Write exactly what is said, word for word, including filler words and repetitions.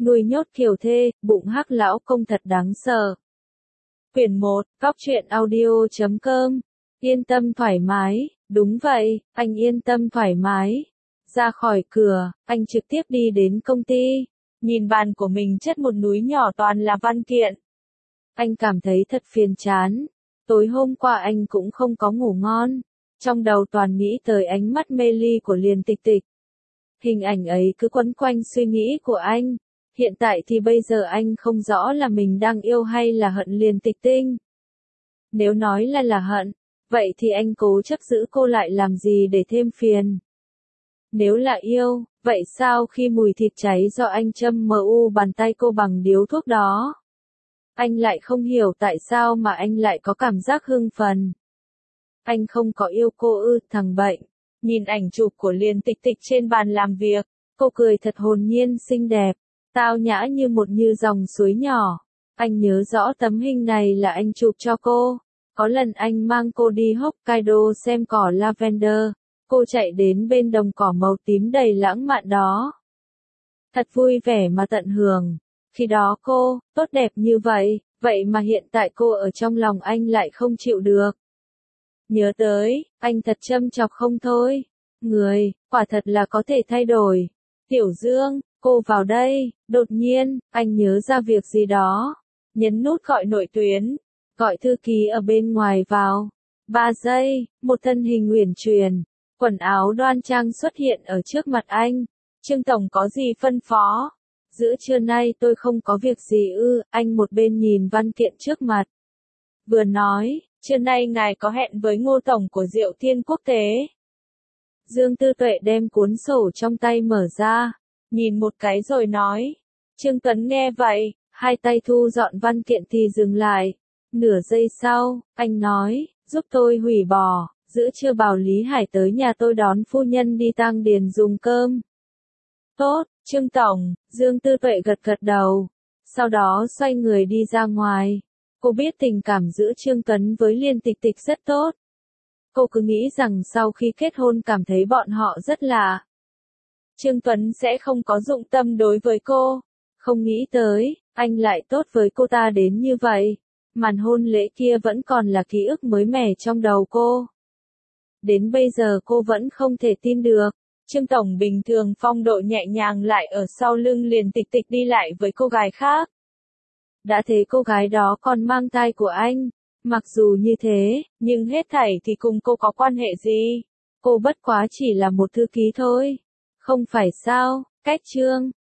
Nuôi nhốt kiều thê, bụng hắc lão công thật đáng sợ. Quyển một, góc truyện audio chấm com. Yên tâm thoải mái, đúng vậy, anh yên tâm thoải mái. Ra khỏi cửa, anh trực tiếp đi đến công ty. Nhìn bàn của mình chất một núi nhỏ toàn là văn kiện. Anh cảm thấy thật phiền chán. Tối hôm qua anh cũng không có ngủ ngon. Trong đầu toàn nghĩ tới ánh mắt mê ly của Liên Tịch Tịch. Hình ảnh ấy cứ quấn quanh suy nghĩ của anh. Hiện tại thì bây giờ anh không rõ là mình đang yêu hay là hận Liên Tịch Tinh. Nếu nói là là hận, vậy thì anh cố chấp giữ cô lại làm gì để thêm phiền. Nếu là yêu, vậy sao khi mùi thịt cháy do anh châm mờ u bàn tay cô bằng điếu thuốc đó? Anh lại không hiểu tại sao mà anh lại có cảm giác hưng phấn. Anh không có yêu cô ư, thằng bệnh. Nhìn ảnh chụp của Liên Tịch Tịch trên bàn làm việc, cô cười thật hồn nhiên xinh đẹp, tao nhã như một như dòng suối nhỏ. Anh nhớ rõ tấm hình này là anh chụp cho cô. Có lần anh mang cô đi Hokkaido xem cỏ lavender, cô chạy đến bên đồng cỏ màu tím đầy lãng mạn đó. Thật vui vẻ mà tận hưởng. Khi đó cô, tốt đẹp như vậy, vậy mà hiện tại cô ở trong lòng anh lại không chịu được. Nhớ tới, anh thật châm chọc không thôi. Người, quả thật là có thể thay đổi. Tiểu Dương, cô vào đây. Đột nhiên, anh nhớ ra việc gì đó. Nhấn nút gọi nội tuyến. Gọi thư ký ở bên ngoài vào. Ba giây, một thân hình uyển chuyển, quần áo đoan trang xuất hiện ở trước mặt anh. Trương Tổng có gì phân phó? Giữa trưa nay tôi không có việc gì ư, anh một bên nhìn văn kiện trước mặt. Vừa nói, trưa nay ngài có hẹn với Ngô Tổng của Diệu Thiên Quốc tế. Dương Tư Tuệ đem cuốn sổ trong tay mở ra, nhìn một cái rồi nói. Trương Tuấn nghe vậy, hai tay thu dọn văn kiện thì dừng lại. Nửa giây sau, anh nói, giúp tôi hủy bỏ, giữa trưa bảo Lý Hải tới nhà tôi đón phu nhân đi Tang Điền dùng cơm. Tốt, Trương Tổng, Dương Tư Tuệ gật gật đầu, sau đó xoay người đi ra ngoài. Cô biết tình cảm giữa Trương Tuấn với Liên Tịch Tịch rất tốt. Cô cứ nghĩ rằng sau khi kết hôn cảm thấy bọn họ rất lạ. Trương Tuấn sẽ không có dụng tâm đối với cô. Không nghĩ tới, anh lại tốt với cô ta đến như vậy. Màn hôn lễ kia vẫn còn là ký ức mới mẻ trong đầu cô. Đến bây giờ cô vẫn không thể tin được. Trương Tổng bình thường phong độ nhẹ nhàng lại ở sau lưng Liên Tịch Tịch đi lại với cô gái khác. Đã thế cô gái đó còn mang thai của anh. Mặc dù như thế, nhưng hết thảy thì cùng cô có quan hệ gì? Cô bất quá chỉ là một thư ký thôi. Không phải sao, cách Trương